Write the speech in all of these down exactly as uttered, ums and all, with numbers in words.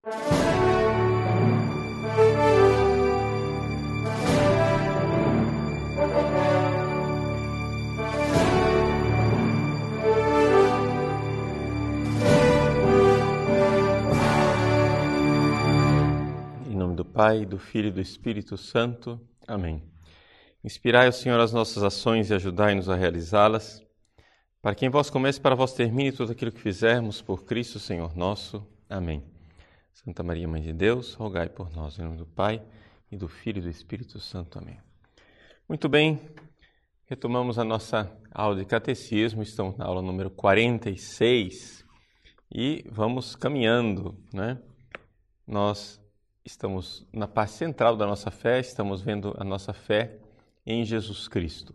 Pai, do Filho e do Espírito Santo. Amém. Inspirai, Senhor, as nossas ações e ajudai-nos a realizá-las, para que em vós comece, para vós termine tudo aquilo que fizermos por Cristo, Senhor nosso. Amém. Santa Maria, Mãe de Deus, rogai por nós, em nome do Pai, e do Filho e do Espírito Santo. Amém. Muito bem, retomamos a nossa aula de catecismo, estamos na aula número quarenta e seis e vamos caminhando, né? Nós estamos na parte central da nossa fé, estamos vendo a nossa fé em Jesus Cristo.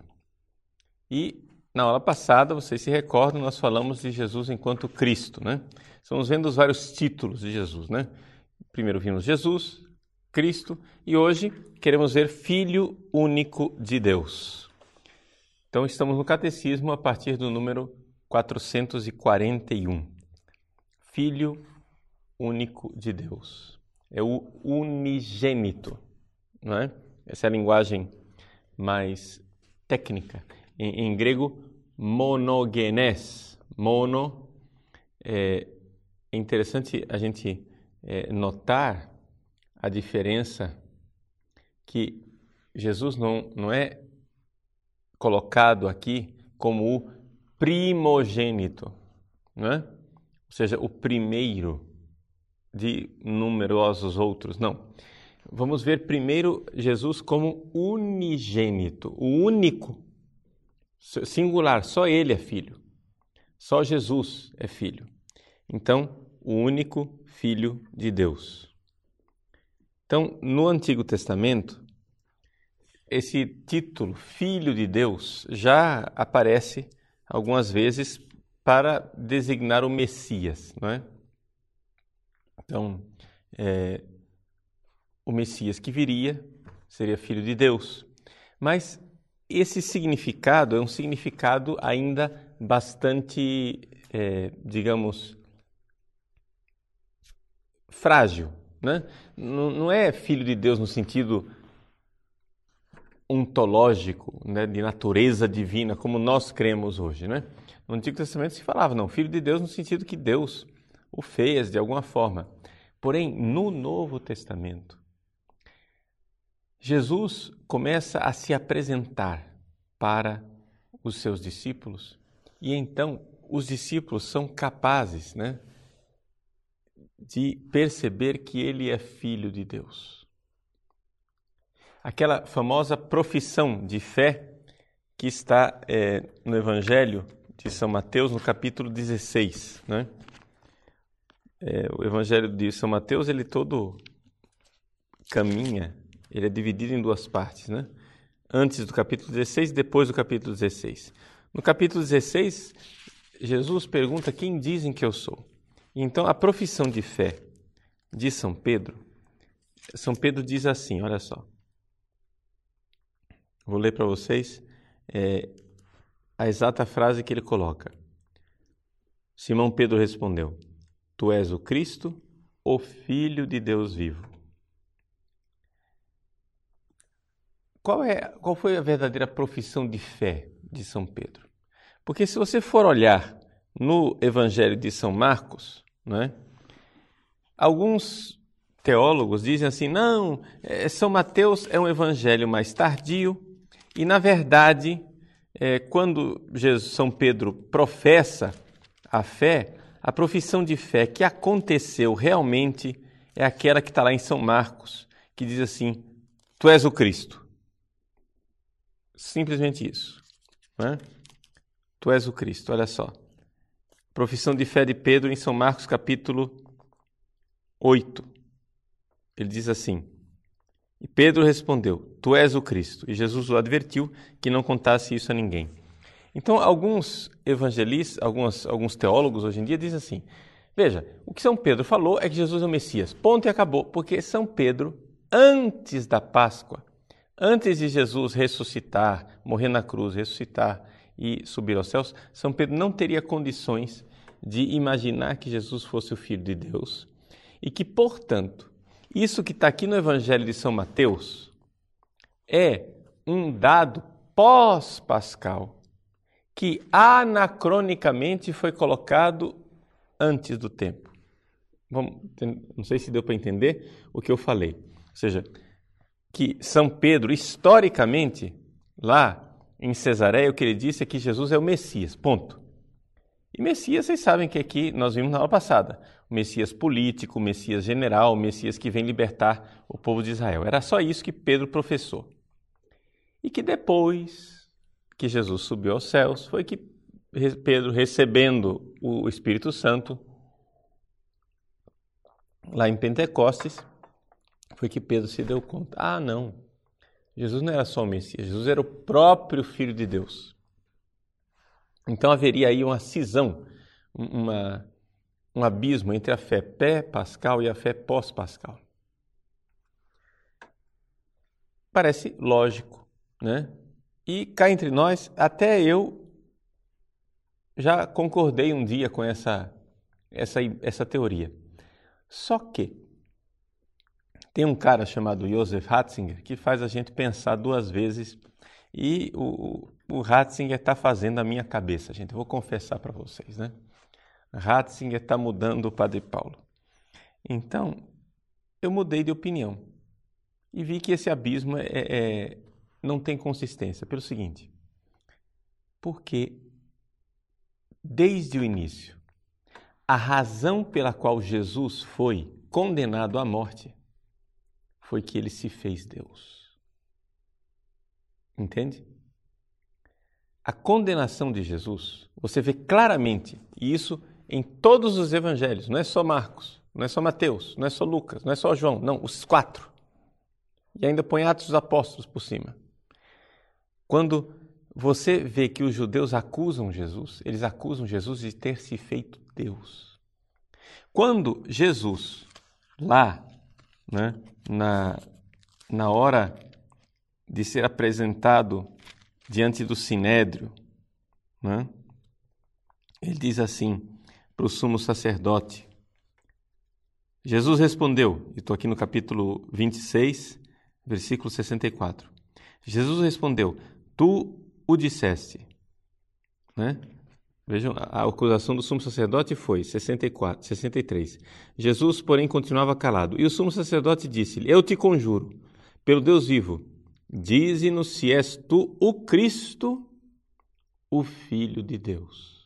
E na aula passada, vocês se recordam, nós falamos de Jesus enquanto Cristo, né? Estamos vendo os vários títulos de Jesus, né? Primeiro vimos Jesus, Cristo, e hoje queremos ver Filho único de Deus. Então estamos no Catecismo a partir do número quatrocentos e quarenta e um. Filho único de Deus. É o unigênito, não é? Essa é a linguagem mais técnica. Em, em grego, monogenes. Mono, é, é interessante a gente é, notar a diferença que Jesus não, não é colocado aqui como o primogênito, não é? Ou seja, o primeiro de numerosos outros, não. Vamos ver primeiro Jesus como unigênito, o único, singular, só Ele é filho, só Jesus é filho. Então, o único Filho de Deus. Então, no Antigo Testamento, esse título, Filho de Deus, já aparece algumas vezes para designar o Messias, não é? Então, é, o Messias que viria seria Filho de Deus. Mas esse significado é um significado ainda bastante, é, digamos, frágil, né? Não, não é Filho de Deus no sentido ontológico, né, de natureza divina, como nós cremos hoje, né? No Antigo Testamento se falava, não, Filho de Deus no sentido que Deus o fez de alguma forma. Porém, no Novo Testamento, Jesus começa a se apresentar para os seus discípulos e então os discípulos são capazes, né, de perceber que ele é Filho de Deus. Aquela famosa profissão de fé que está é, no Evangelho de São Mateus, no capítulo dezesseis, né? É, o Evangelho de São Mateus, ele todo caminha, ele é dividido em duas partes, né? Antes do capítulo dezesseis e depois do capítulo dezesseis. No capítulo dezesseis, Jesus pergunta quem dizem que eu sou. Então, a profissão de fé de São Pedro, São Pedro diz assim, olha só. Vou ler para vocês é, a exata frase que ele coloca. Simão Pedro respondeu: Tu és o Cristo, o Filho de Deus vivo. Qual, é, qual foi a verdadeira profissão de fé de São Pedro? Porque se você for olhar no Evangelho de São Marcos, né, alguns teólogos dizem assim, não, é, São Mateus é um evangelho mais tardio e, na verdade, é, quando Jesus, São Pedro professa a fé, a profissão de fé que aconteceu realmente é aquela que está lá em São Marcos, que diz assim, tu és o Cristo. Simplesmente isso. Né? Tu és o Cristo, olha só. Profissão de fé de Pedro em São Marcos, capítulo oito. Ele diz assim, e Pedro respondeu, tu és o Cristo. E Jesus o advertiu que não contasse isso a ninguém. Então, alguns evangelistas, alguns, alguns teólogos hoje em dia dizem assim, veja, o que São Pedro falou é que Jesus é o Messias. Ponto e acabou, porque São Pedro, antes da Páscoa, antes de Jesus ressuscitar, morrer na cruz, ressuscitar e subir aos céus, São Pedro não teria condições de imaginar que Jesus fosse o Filho de Deus e que, portanto, isso que está aqui no Evangelho de São Mateus é um dado pós-pascal que anacronicamente foi colocado antes do tempo. Vamos, não sei se deu para entender o que eu falei. Ou seja, que São Pedro, historicamente, lá em Cesareia, o que ele disse é que Jesus é o Messias, ponto. E Messias, vocês sabem que aqui nós vimos na aula passada, o Messias político, o Messias general, o Messias que vem libertar o povo de Israel. Era só isso que Pedro professou. E que depois que Jesus subiu aos céus, foi que Pedro, recebendo o Espírito Santo, lá em Pentecostes, foi que Pedro se deu conta. Ah, não, Jesus não era só o Messias, Jesus era o próprio Filho de Deus. Então haveria aí uma cisão, uma, um abismo entre a fé pré-pascal e a fé pós-pascal. Parece lógico, né? E cá entre nós, até eu já concordei um dia com essa, essa, essa teoria. Só que tem um cara chamado Joseph Ratzinger que faz a gente pensar duas vezes e o, o Ratzinger está fazendo a minha cabeça, gente. Eu vou confessar para vocês, né? Ratzinger está mudando o Padre Paulo. Então, eu mudei de opinião e vi que esse abismo é, é, não tem consistência. Pelo seguinte, porque desde o início, a razão pela qual Jesus foi condenado à morte foi que ele se fez Deus. Entende? A condenação de Jesus, você vê claramente, e isso em todos os evangelhos, não é só Marcos, não é só Mateus, não é só Lucas, não é só João, não, os quatro. E ainda põe Atos dos Apóstolos por cima. Quando você vê que os judeus acusam Jesus, eles acusam Jesus de ter se feito Deus. Quando Jesus, lá, né, na, na hora de ser apresentado diante do Sinédrio, né, ele diz assim para o sumo sacerdote, Jesus respondeu, e estou aqui no capítulo vinte e seis, versículo sessenta e quatro. Jesus respondeu, tu o disseste, né? Vejam, a acusação do sumo sacerdote foi sessenta e quatro, sessenta e três. Jesus, porém, continuava calado. E o sumo sacerdote disse-lhe, eu te conjuro, pelo Deus vivo, dize-nos se és tu o Cristo, o Filho de Deus.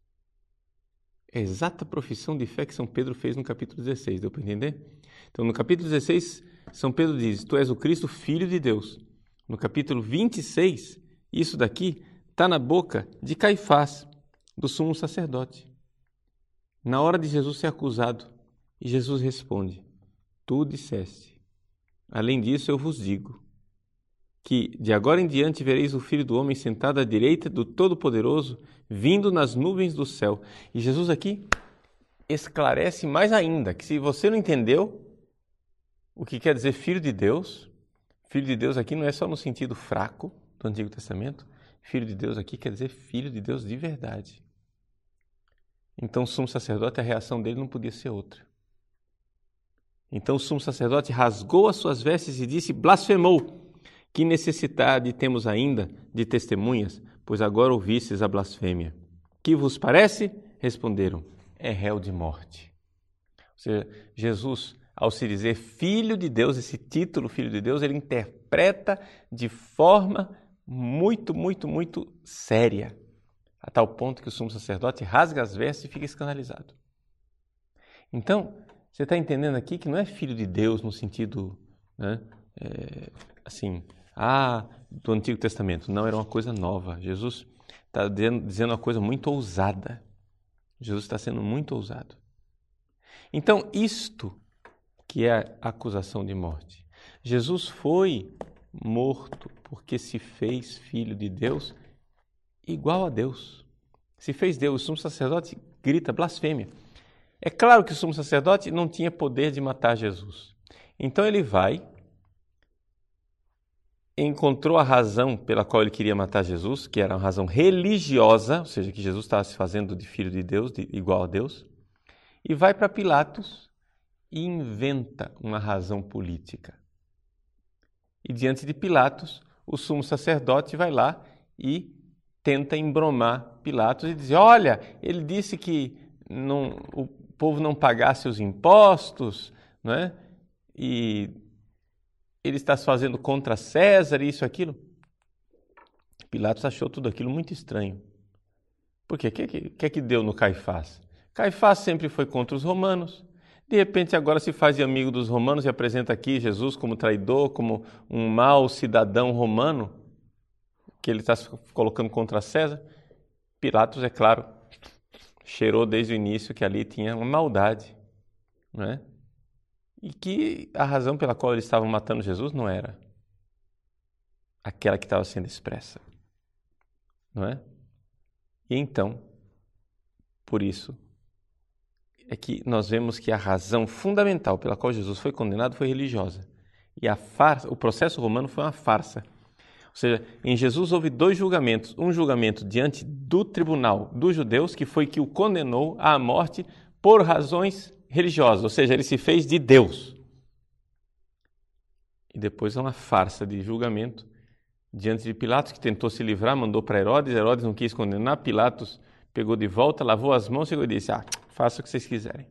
É a exata profissão de fé que São Pedro fez no capítulo dezesseis, deu para entender? Então, no capítulo dezesseis, São Pedro diz, tu és o Cristo, Filho de Deus. No capítulo vinte e seis, isso daqui está na boca de Caifás, do sumo sacerdote. Na hora de Jesus ser acusado, e Jesus responde, tu disseste. Além disso, eu vos digo, que de agora em diante vereis o Filho do Homem sentado à direita do Todo-Poderoso, vindo nas nuvens do céu. E Jesus aqui esclarece mais ainda, que se você não entendeu o que quer dizer Filho de Deus, Filho de Deus aqui não é só no sentido fraco do Antigo Testamento, Filho de Deus aqui quer dizer Filho de Deus de verdade. Então o sumo sacerdote, a reação dele não podia ser outra. Então o sumo sacerdote rasgou as suas vestes e disse, blasfemou, que necessidade temos ainda de testemunhas, pois agora ouvistes a blasfêmia. Que vos parece? Responderam, é réu de morte. Ou seja, Jesus, ao se dizer Filho de Deus, esse título Filho de Deus, ele interpreta de forma muito, muito, muito séria, a tal ponto que o sumo sacerdote rasga as vestes e fica escandalizado. Então, você está entendendo aqui que não é Filho de Deus no sentido, né, é, assim, ah, do Antigo Testamento. Não, era uma coisa nova. Jesus está dizendo uma coisa muito ousada. Jesus está sendo muito ousado. Então, isto que é a acusação de morte. Jesus foi morto porque se fez Filho de Deus igual a Deus. Se fez Deus. O sumo sacerdote grita blasfêmia. É claro que o sumo sacerdote não tinha poder de matar Jesus. Então ele vai, encontrou a razão pela qual ele queria matar Jesus, que era uma razão religiosa, ou seja, que Jesus estava se fazendo de Filho de Deus, de, igual a Deus, e vai para Pilatos inventa uma razão política. E diante de Pilatos, o sumo sacerdote vai lá e tenta embromar Pilatos e dizer, olha, ele disse que não, o povo não pagasse os impostos, não é? E ele está se fazendo contra César, isso, aquilo. Pilatos achou tudo aquilo muito estranho. Por quê? O que, que, que é que deu no Caifás? Caifás sempre foi contra os romanos. De repente agora se faz de amigo dos romanos e apresenta aqui Jesus como traidor, como um mau cidadão romano, que ele está se colocando contra César. Pilatos, é claro, cheirou desde o início que ali tinha uma maldade, não é? E que a razão pela qual eles estavam matando Jesus não era aquela que estava sendo expressa, não é? E então, por isso, é que nós vemos que a razão fundamental pela qual Jesus foi condenado foi religiosa. E a farsa, o processo romano foi uma farsa. Ou seja, em Jesus houve dois julgamentos. Um julgamento diante do tribunal dos judeus, que foi que o condenou à morte por razões religiosas. Ou seja, ele se fez de Deus. E depois uma farsa de julgamento diante de Pilatos, que tentou se livrar, mandou para Herodes. Herodes não quis condenar. Pilatos pegou de volta, lavou as mãos e disse, ah, faça o que vocês quiserem.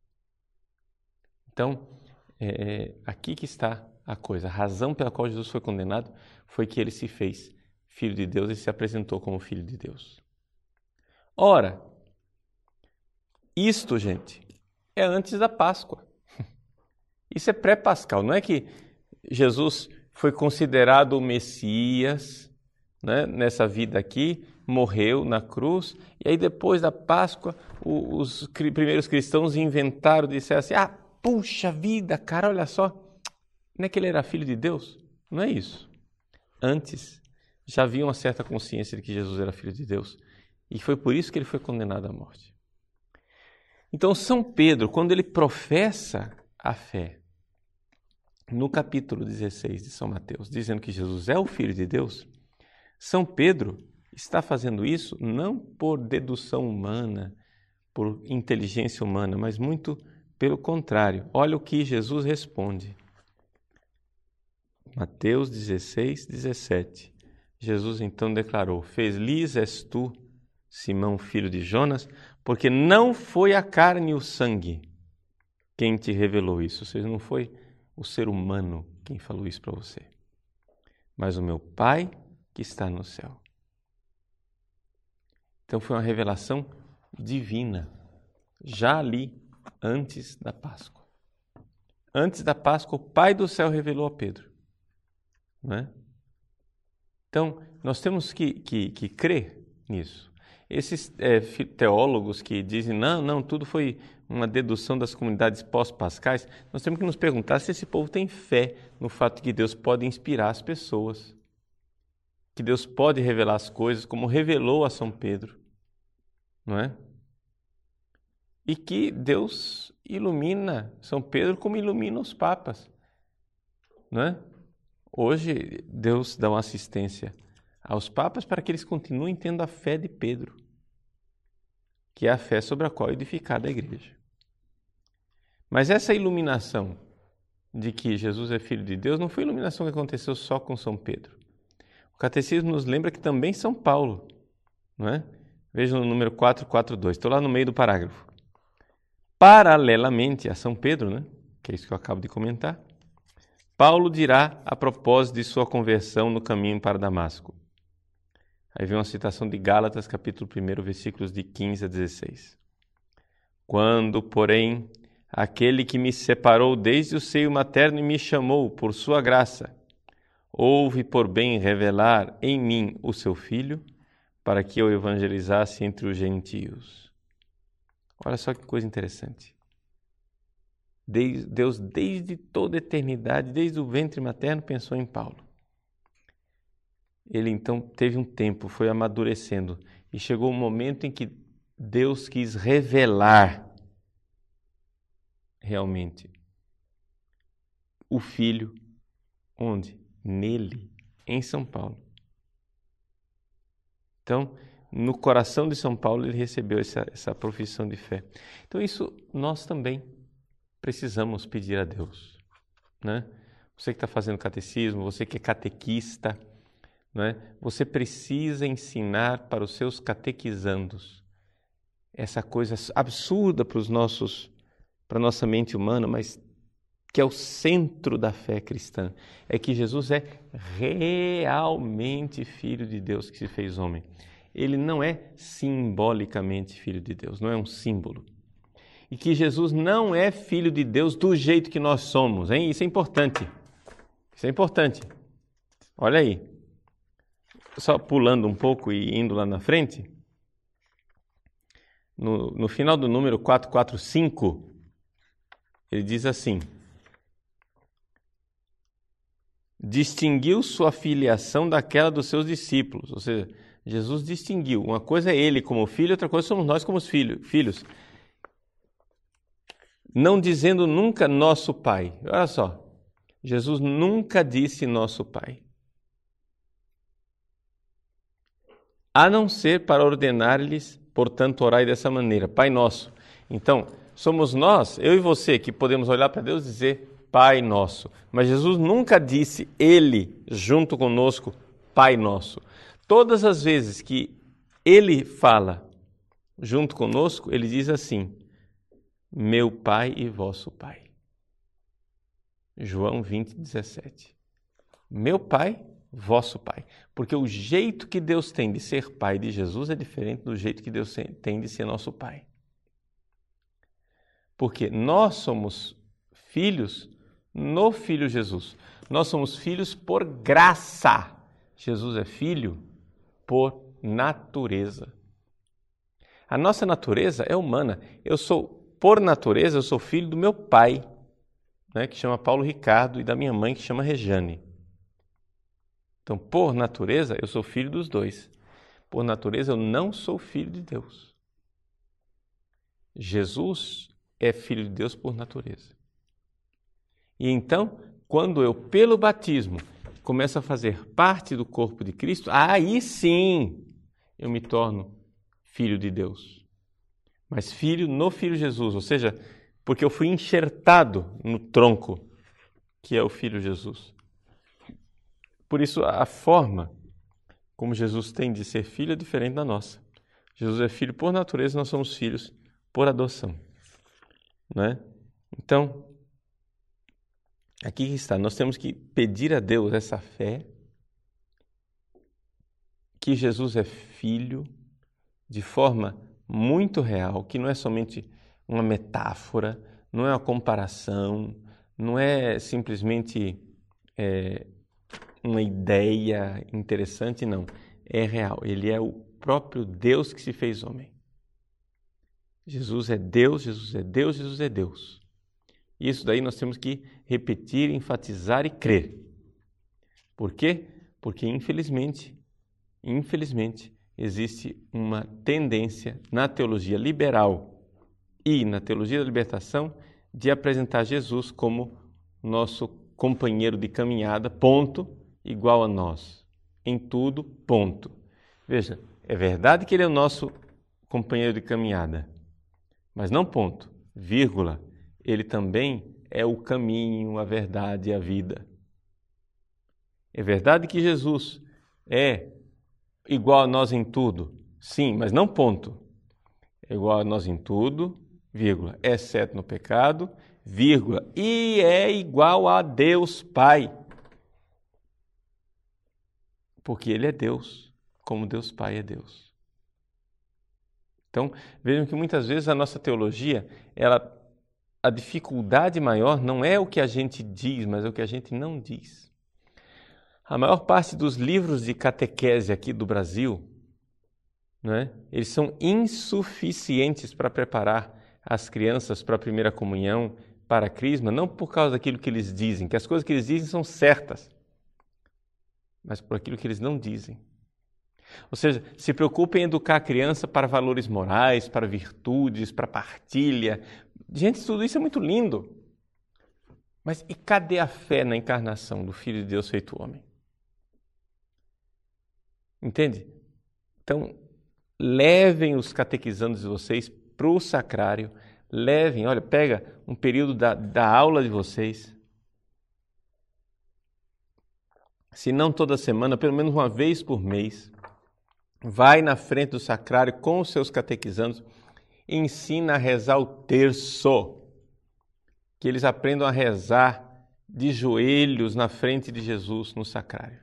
Então, é aqui que está a coisa. A razão pela qual Jesus foi condenado foi que ele se fez filho de Deus e se apresentou como filho de Deus. Ora, isto, gente, é antes da Páscoa. Isso é pré-pascal. Não é que Jesus foi considerado o Messias, né, nessa vida aqui, morreu na cruz, e aí depois da Páscoa, os primeiros cristãos inventaram, disseram assim, ah, puxa vida, cara, olha só, não é que ele era filho de Deus? Não é isso. Antes, já havia uma certa consciência de que Jesus era filho de Deus, e foi por isso que ele foi condenado à morte. Então, São Pedro, quando ele professa a fé, no capítulo dezesseis de São Mateus, dizendo que Jesus é o Filho de Deus, São Pedro está fazendo isso não por dedução humana, por inteligência humana, mas muito pelo contrário. Olha o que Jesus responde. Mateus dezesseis, dezessete. Jesus então declarou, feliz és tu, Simão, filho de Jonas, porque não foi a carne e o sangue quem te revelou isso. Ou seja, não foi o ser humano quem falou isso para você, mas o meu Pai que está no céu. Então foi uma revelação divina, já ali, antes da Páscoa. Antes da Páscoa, o Pai do céu revelou a Pedro. Não é? Então, nós temos que, que, que crer nisso. Esses é, teólogos que dizem, não, não, tudo foi uma dedução das comunidades pós-pascais, nós temos que nos perguntar se esse povo tem fé no fato de que Deus pode inspirar as pessoas, que Deus pode revelar as coisas, como revelou a São Pedro, não é? E que Deus ilumina São Pedro como ilumina os papas, não é? Hoje, Deus dá uma assistência aos papas para que eles continuem tendo a fé de Pedro, que é a fé sobre a qual é edificada a igreja. Mas essa iluminação de que Jesus é Filho de Deus não foi iluminação que aconteceu só com São Pedro. O Catecismo nos lembra que também São Paulo, não é? Veja no número quatrocentos e quarenta e dois, estou lá no meio do parágrafo. Paralelamente a São Pedro, né? Que é isso que eu acabo de comentar, Paulo dirá a propósito de sua conversão no caminho para Damasco. Aí vem uma citação de Gálatas, capítulo um, versículos de quinze a dezesseis. Quando, porém, aquele que me separou desde o seio materno e me chamou por sua graça, houve por bem revelar em mim o seu Filho, para que eu evangelizasse entre os gentios. Olha só que coisa interessante. Deus, desde toda a eternidade, desde o ventre materno, pensou em Paulo. Ele então teve um tempo, foi amadurecendo, e chegou um momento em que Deus quis revelar realmente o Filho, onde? Nele, em São Paulo. Então, no coração de São Paulo, ele recebeu essa, essa profissão de fé. Então, isso nós também. precisamos pedir a Deus, né? Você que está fazendo catecismo, você que é catequista, né? Você precisa ensinar para os seus catequizandos essa coisa absurda para os nossos, para a nossa mente humana, mas que é o centro da fé cristã, é que Jesus é realmente Filho de Deus que se fez homem. Ele não é simbolicamente Filho de Deus, não é um símbolo. E que Jesus não é Filho de Deus do jeito que nós somos, hein? Isso é importante. Isso é importante. Olha aí. Só pulando um pouco e indo lá na frente. No, no final do número quatrocentos e quarenta e cinco, ele diz assim: distinguiu sua filiação daquela dos seus discípulos. Ou seja, Jesus distinguiu. Uma coisa é ele como filho, outra coisa somos nós como filho, filhos. Não dizendo nunca nosso Pai. Olha só, Jesus nunca disse nosso Pai. A não ser para ordenar-lhes, portanto, orai dessa maneira, Pai Nosso. Então, somos nós, eu e você, que podemos olhar para Deus e dizer Pai Nosso. Mas Jesus nunca disse Ele, junto conosco, Pai Nosso. Todas as vezes que Ele fala junto conosco, Ele diz assim: meu Pai e vosso Pai. João vinte, dezessete. Meu Pai, vosso Pai. Porque o jeito que Deus tem de ser Pai de Jesus é diferente do jeito que Deus tem de ser nosso Pai. Porque nós somos filhos no Filho Jesus. Nós somos filhos por graça. Jesus é filho por natureza. A nossa natureza é humana. Eu sou Por natureza, eu sou filho do meu pai, né, que chama Paulo Ricardo, e da minha mãe, que chama Rejane. Então, por natureza, eu sou filho dos dois. Por natureza, eu não sou filho de Deus. Jesus é filho de Deus por natureza. E então, quando eu, pelo batismo, começo a fazer parte do corpo de Cristo, aí sim eu me torno filho de Deus. Mas filho no Filho Jesus, ou seja, porque eu fui enxertado no tronco, que é o Filho Jesus. Por isso, a forma como Jesus tem de ser filho é diferente da nossa. Jesus é filho por natureza, nós somos filhos por adoção. Né? Então, aqui está, nós temos que pedir a Deus essa fé, que Jesus é filho de forma muito real, que não é somente uma metáfora, não é uma comparação, não é simplesmente é, uma ideia interessante, não. É real. Ele é o próprio Deus que se fez homem. Jesus é Deus, Jesus é Deus, Jesus é Deus. Isso daí nós temos que repetir, enfatizar e crer. Por quê? Porque infelizmente, infelizmente, existe uma tendência na teologia liberal e na teologia da libertação de apresentar Jesus como nosso companheiro de caminhada, ponto, igual a nós. Em tudo, ponto. Veja, é verdade que ele é o nosso companheiro de caminhada, mas não ponto, vírgula. Ele também é o caminho, a verdade e a vida. É verdade que Jesus é igual a nós em tudo, sim, mas não ponto. É igual a nós em tudo, vírgula, exceto no pecado, vírgula, e é igual a Deus Pai. Porque Ele é Deus, como Deus Pai é Deus. Então, vejam que muitas vezes a nossa teologia, ela, a dificuldade maior não é o que a gente diz, mas é o que a gente não diz. A maior parte dos livros de catequese aqui do Brasil, né, eles são insuficientes para preparar as crianças para a primeira comunhão, para a crisma, não por causa daquilo que eles dizem, que as coisas que eles dizem são certas, mas por aquilo que eles não dizem. Ou seja, se preocupem em educar a criança para valores morais, para virtudes, para partilha. Gente, tudo isso é muito lindo. Mas e cadê a fé na encarnação do Filho de Deus feito homem? Entende? Então, levem os catequizandos de vocês para o sacrário, levem, olha, pega um período da, da aula de vocês. Se não toda semana, pelo menos uma vez por mês, vai na frente do sacrário com os seus catequizandos, ensina a rezar o terço, que eles aprendam a rezar de joelhos na frente de Jesus no sacrário.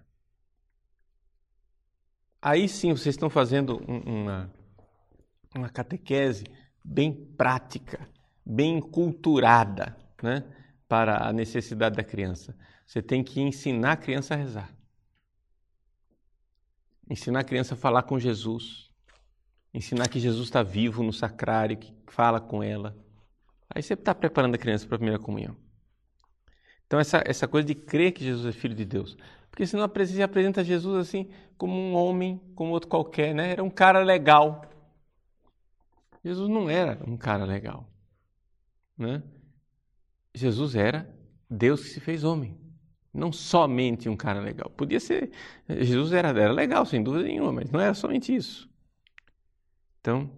Aí sim vocês estão fazendo uma, uma catequese bem prática, bem enculturada, né, para a necessidade da criança. Você tem que ensinar a criança a rezar. Ensinar a criança a falar com Jesus. Ensinar que Jesus está vivo no sacrário, que fala com ela. Aí você está preparando a criança para a primeira comunhão. Então essa, essa coisa de crer que Jesus é Filho de Deus. Porque senão você apresenta Jesus assim como um homem, como outro qualquer, né? Era um cara legal. Jesus não era um cara legal, né? Jesus era Deus que se fez homem. Não somente um cara legal. Podia ser... Jesus era, era legal, sem dúvida nenhuma, mas não era somente isso. Então,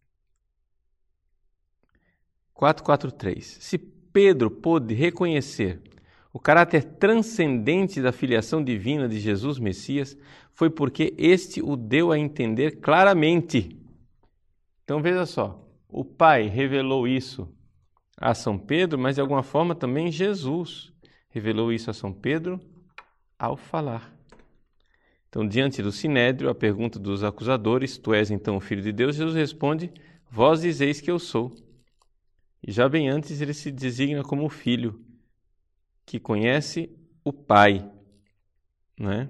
quatro quatro três. Se Pedro pôde reconhecer o caráter transcendente da filiação divina de Jesus Messias, foi porque este o deu a entender claramente. Então veja só, o Pai revelou isso a São Pedro, mas de alguma forma também Jesus revelou isso a São Pedro ao falar. Então, diante do Sinédrio, a pergunta dos acusadores, tu és então o Filho de Deus, Jesus responde, vós dizeis que eu sou. E já bem antes ele se designa como o Filho, que conhece o Pai, né?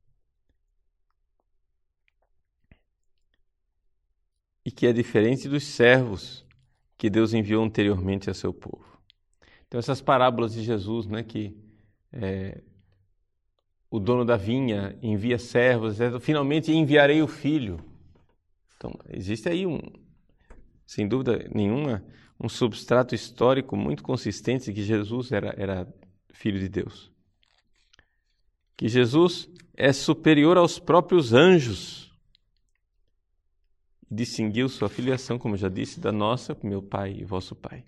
E que é diferente dos servos que Deus enviou anteriormente a seu povo. Então essas parábolas de Jesus, né, que é, o dono da vinha envia servos, é, finalmente enviarei o Filho. Então existe aí um, sem dúvida nenhuma, um substrato histórico muito consistente de que Jesus era, era Filho de Deus. Que Jesus é superior aos próprios anjos. Distinguiu sua filiação, como já disse, da nossa, meu Pai e vosso Pai.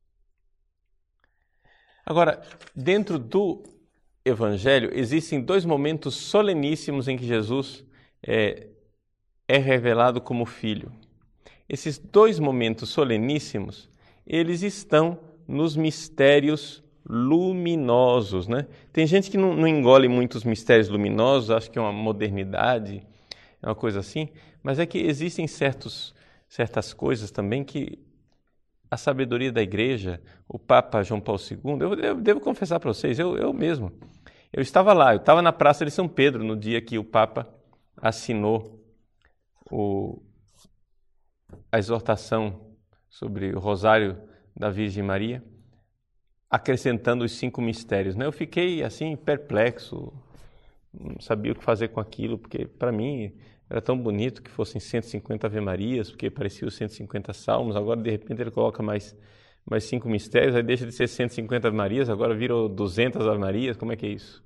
Agora, dentro do Evangelho, existem dois momentos soleníssimos em que Jesus é, é revelado como Filho. Esses dois momentos soleníssimos, eles estão nos mistérios luminosos, né? Tem gente que não, não engole muito os mistérios luminosos, acha que é uma modernidade, é uma coisa assim, mas é que existem certos, certas coisas também que a sabedoria da Igreja, o Papa João Paulo segundo, eu, eu devo confessar para vocês, eu, eu mesmo, eu estava lá, eu estava na Praça de São Pedro no dia que o Papa assinou o, a exortação sobre o Rosário da Virgem Maria, acrescentando os cinco mistérios, né? Eu fiquei assim perplexo, não sabia o que fazer com aquilo, porque para mim era tão bonito que fossem cento e cinquenta Ave-Marias, porque parecia os cento e cinquenta Salmos, agora de repente ele coloca mais, mais cinco mistérios, aí deixa de ser cento e cinquenta Ave-Marias, agora virou duzentas Ave-Marias, como é que é isso?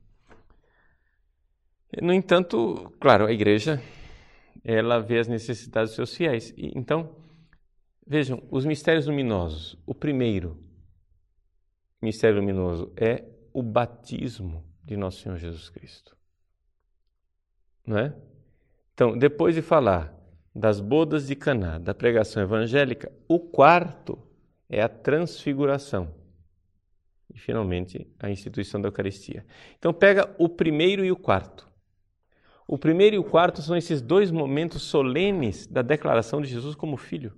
No entanto, claro, a Igreja, ela vê as necessidades dos seus fiéis. E, então, vejam, os mistérios luminosos, o primeiro mistério luminoso é o batismo de Nosso Senhor Jesus Cristo. Não é? Então, depois de falar das bodas de Caná, da pregação evangélica, o quarto é a transfiguração. E, finalmente, a instituição da Eucaristia. Então, pega o primeiro e o quarto. O primeiro e o quarto são esses dois momentos solenes da declaração de Jesus como Filho.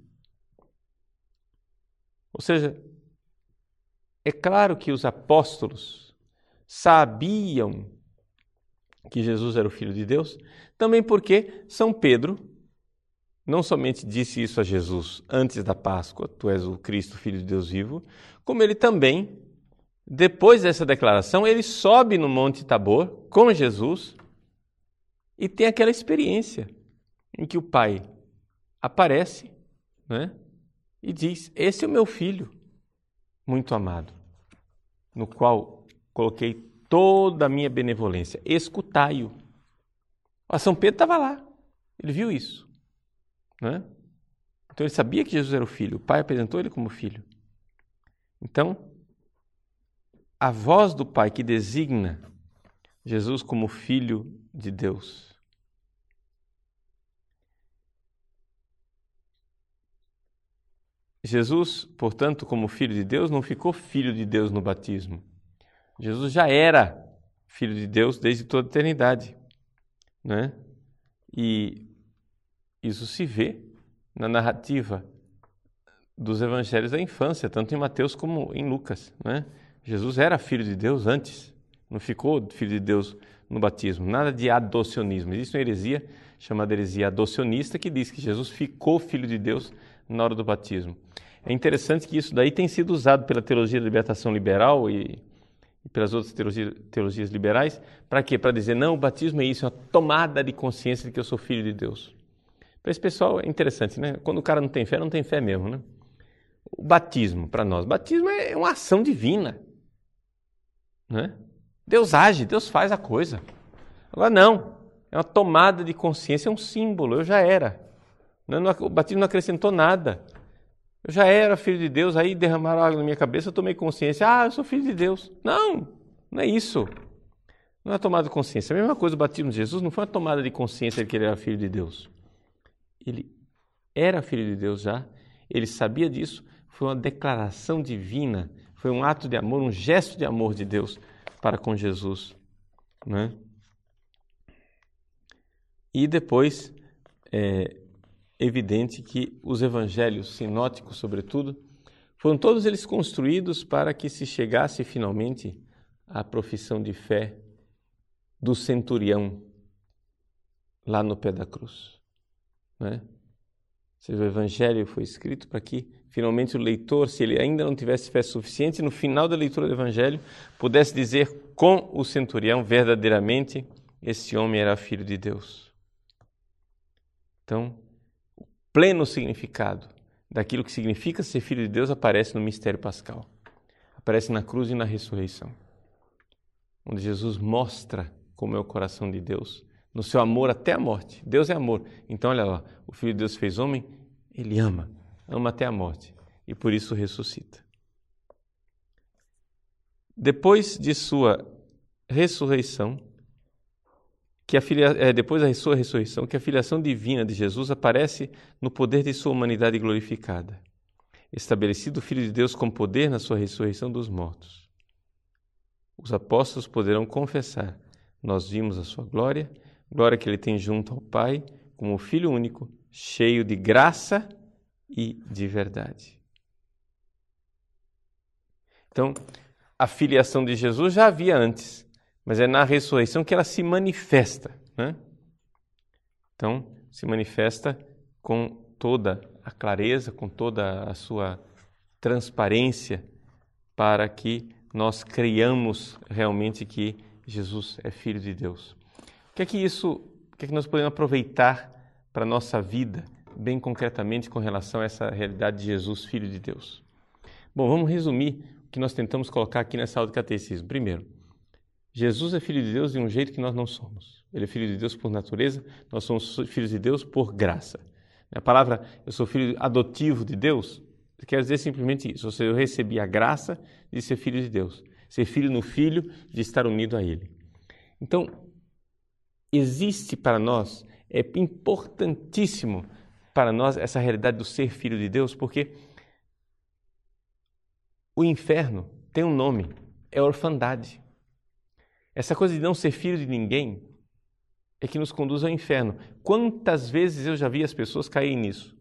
Ou seja, é claro que os apóstolos sabiam que Jesus era o Filho de Deus, também porque São Pedro não somente disse isso a Jesus antes da Páscoa, tu és o Cristo, Filho de Deus vivo, como ele também, depois dessa declaração, ele sobe no Monte Tabor com Jesus e tem aquela experiência em que o Pai aparece, né, e diz, esse é o meu Filho muito amado, no qual coloquei toda a minha benevolência, escutai-o. A São Pedro estava lá, ele viu isso, né? Então ele sabia que Jesus era o Filho, o Pai apresentou ele como Filho. Então, a voz do Pai que designa Jesus como Filho de Deus. Jesus, portanto, como Filho de Deus, não ficou Filho de Deus no batismo. Jesus já era Filho de Deus desde toda a eternidade, né? E isso se vê na narrativa dos evangelhos da infância, tanto em Mateus como em Lucas, né? Jesus era Filho de Deus antes, não ficou Filho de Deus no batismo. Nada de adocionismo. Existe uma heresia chamada heresia adocionista que diz que Jesus ficou Filho de Deus na hora do batismo. É interessante que isso daí tem sido usado pela teologia da libertação liberal e, e pelas outras teologia, teologias liberais. Para quê? Para dizer, não, o batismo é isso, é uma tomada de consciência de que eu sou Filho de Deus. Para esse pessoal é interessante, né? Quando o cara não tem fé, não tem fé mesmo, né? O batismo, para nós, batismo é uma ação divina, né? Deus age, Deus faz a coisa. Agora não, é uma tomada de consciência, é um símbolo, eu já era. O batismo não acrescentou nada. Eu já era filho de Deus, aí derramaram água na minha cabeça, eu tomei consciência, ah, eu sou filho de Deus. Não, não é isso. Não é tomada de consciência. A mesma coisa, o batismo de Jesus não foi uma tomada de consciência de que ele era filho de Deus. Ele era filho de Deus já, ele sabia disso, foi uma declaração divina, foi um ato de amor, um gesto de amor de Deus para com Jesus, né? E depois, é evidente que os evangelhos sinóticos, sobretudo, foram todos eles construídos para que se chegasse finalmente à profissão de fé do centurião lá no pé da cruz, né? Ou seja, o evangelho foi escrito para que finalmente o leitor, se ele ainda não tivesse fé suficiente, no final da leitura do evangelho, pudesse dizer com o centurião verdadeiramente esse homem era filho de Deus. Então, o pleno significado daquilo que significa ser filho de Deus aparece no mistério pascal. Aparece na cruz e na ressurreição, onde Jesus mostra como é o coração de Deus, no seu amor até a morte. Deus é amor. Então, olha lá, o Filho de Deus fez homem, ele ama, ama até a morte e por isso ressuscita. Depois de sua ressurreição, que a filia, é, depois da sua ressurreição, que a filiação divina de Jesus aparece no poder de sua humanidade glorificada, estabelecido o Filho de Deus com poder na sua ressurreição dos mortos. Os apóstolos poderão confessar: nós vimos a sua glória, glória que ele tem junto ao Pai, como Filho único, cheio de graça e de verdade. Então, a filiação de Jesus já havia antes, mas é na ressurreição que ela se manifesta, né? Então, se manifesta com toda a clareza, com toda a sua transparência, para que nós creiamos realmente que Jesus é Filho de Deus. O que é que isso, o que é que nós podemos aproveitar para a nossa vida, bem concretamente com relação a essa realidade de Jesus, Filho de Deus? Bom, vamos resumir o que nós tentamos colocar aqui nessa aula de catecismo. Primeiro, Jesus é Filho de Deus de um jeito que nós não somos. Ele é Filho de Deus por natureza, nós somos filhos de Deus por graça. A palavra, eu sou filho adotivo de Deus, quer dizer simplesmente isso, ou seja, eu recebi a graça de ser filho de Deus, ser filho no Filho, de estar unido a Ele. Então, existe para nós, é importantíssimo para nós essa realidade do ser filho de Deus, porque o inferno tem um nome, é orfandade. Essa coisa de não ser filho de ninguém é que nos conduz ao inferno. Quantas vezes eu já vi as pessoas caírem nisso?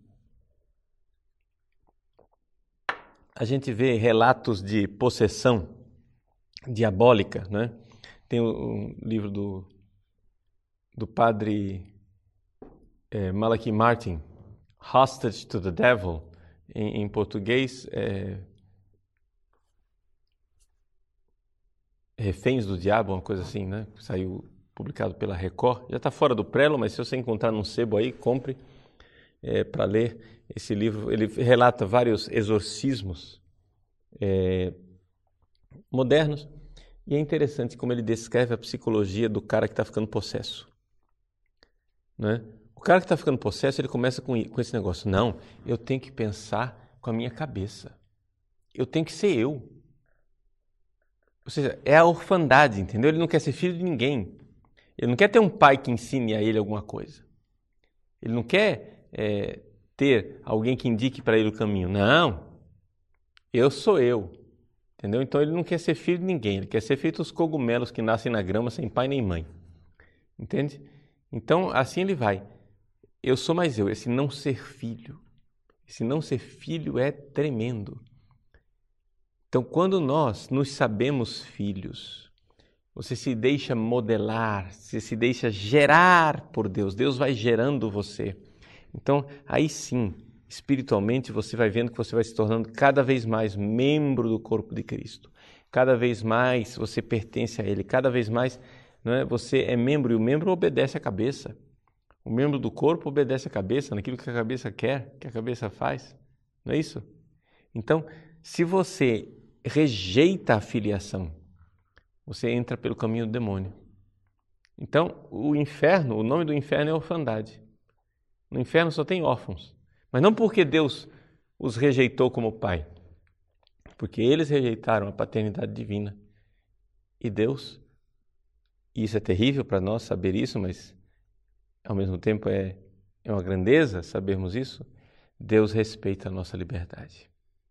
A gente vê relatos de possessão diabólica, né? Tem um livro do, do padre é, Malachi Martin, Hostage to the Devil, em, em português, é, Reféns do Diabo, uma coisa assim, né? Saiu publicado pela Record. Já está fora do prelo, mas se você encontrar num sebo aí, compre é, para ler esse livro. Ele relata vários exorcismos é, modernos e é interessante como ele descreve a psicologia do cara que está ficando possesso, né? O cara que está ficando possesso, ele começa com, com esse negócio. Não, eu tenho que pensar com a minha cabeça. eu tenho que ser eu. Ou seja, é a orfandade, entendeu? Ele não quer ser filho de ninguém. Ele não quer ter um pai que ensine a ele alguma coisa. Ele não quer é, ter alguém que indique para ele o caminho. Não, eu sou eu. Entendeu? Então ele não quer ser filho de ninguém. Ele quer ser feito os cogumelos que nascem na grama sem pai nem mãe. Entende? Então assim ele vai. Eu sou mais eu. Esse não ser filho. Esse não ser filho é tremendo. Então quando nós nos sabemos filhos, você se deixa modelar, você se deixa gerar por Deus. Deus vai gerando você. Então, aí sim, espiritualmente, você vai vendo que você vai se tornando cada vez mais membro do corpo de Cristo. Cada vez mais você pertence a Ele. Cada vez mais, não é, você é membro e o membro obedece à cabeça. O membro do corpo obedece à cabeça, naquilo que a cabeça quer, que a cabeça faz. Não é isso? Então, se você rejeita a filiação, você entra pelo caminho do demônio. Então, o inferno, o nome do inferno é orfandade. No inferno só tem órfãos. Mas não porque Deus os rejeitou como pai. Porque eles rejeitaram a paternidade divina. E Deus, e isso é terrível para nós saber isso, mas ao mesmo tempo é, é uma grandeza sabermos isso, Deus respeita a nossa liberdade.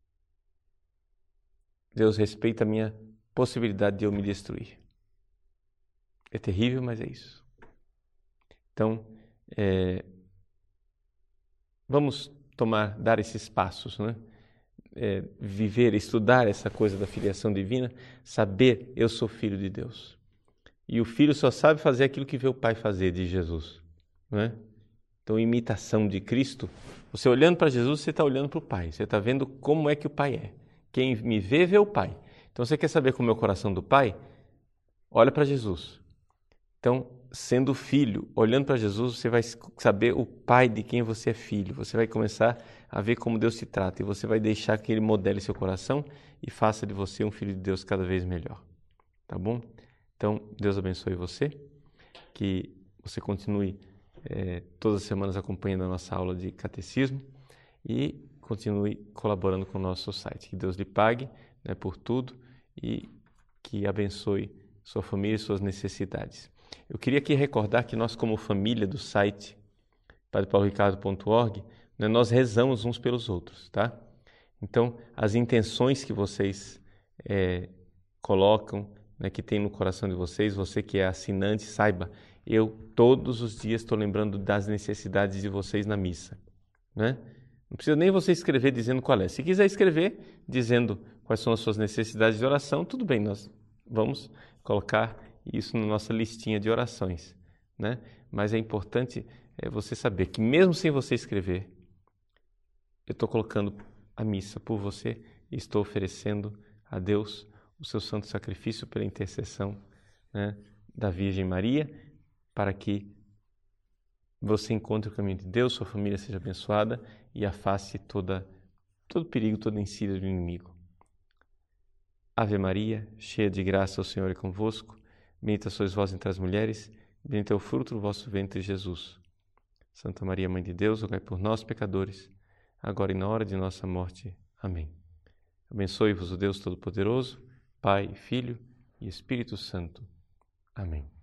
Deus respeita a minha possibilidade de eu me destruir. É terrível, mas é isso. Então, é, vamos tomar, dar esses passos, né? É, viver, estudar essa coisa da filiação divina, saber, eu sou filho de Deus. E o filho só sabe fazer aquilo que vê o pai fazer, de Jesus. Não é? Então, imitação de Cristo, você olhando para Jesus, você está olhando para o pai. Você está vendo como é que o pai é. Quem me vê, vê o pai. Então, você quer saber como é o coração do pai? Olha para Jesus. Então, sendo filho, olhando para Jesus, você vai saber o pai de quem você é filho. Você vai começar a ver como Deus te trata. E você vai deixar que Ele modele seu coração e faça de você um filho de Deus cada vez melhor. Tá bom? Então, Deus abençoe você. Que você continue é, todas as semanas acompanhando a nossa aula de catecismo. E continue colaborando com o nosso site. Que Deus lhe pague, né, por tudo e que abençoe sua família e suas necessidades. Eu queria aqui recordar que nós, como família do site padre paulo ricardo ponto org, né, nós rezamos uns pelos outros, tá? Então, as intenções que vocês é, colocam, né, que tem no coração de vocês, você que é assinante, saiba, eu todos os dias estou lembrando das necessidades de vocês na missa, né? Não precisa nem você escrever dizendo qual é. Se quiser escrever dizendo quais são as suas necessidades de oração, tudo bem, nós vamos colocar isso na nossa listinha de orações, né? Mas é importante é, você saber que mesmo sem você escrever, eu estou colocando a missa por você e estou oferecendo a Deus o seu santo sacrifício pela intercessão, né, da Virgem Maria, para que você encontre o caminho de Deus, sua família seja abençoada e afaste toda, todo perigo, toda insídia do inimigo. Ave Maria, cheia de graça, o Senhor é convosco. Bendita sois vós entre as mulheres, bendito é o fruto do vosso ventre, Jesus. Santa Maria, Mãe de Deus, rogai por nós, pecadores, agora e na hora de nossa morte. Amém. Abençoe-vos o Deus Todo-Poderoso, Pai, Filho e Espírito Santo. Amém.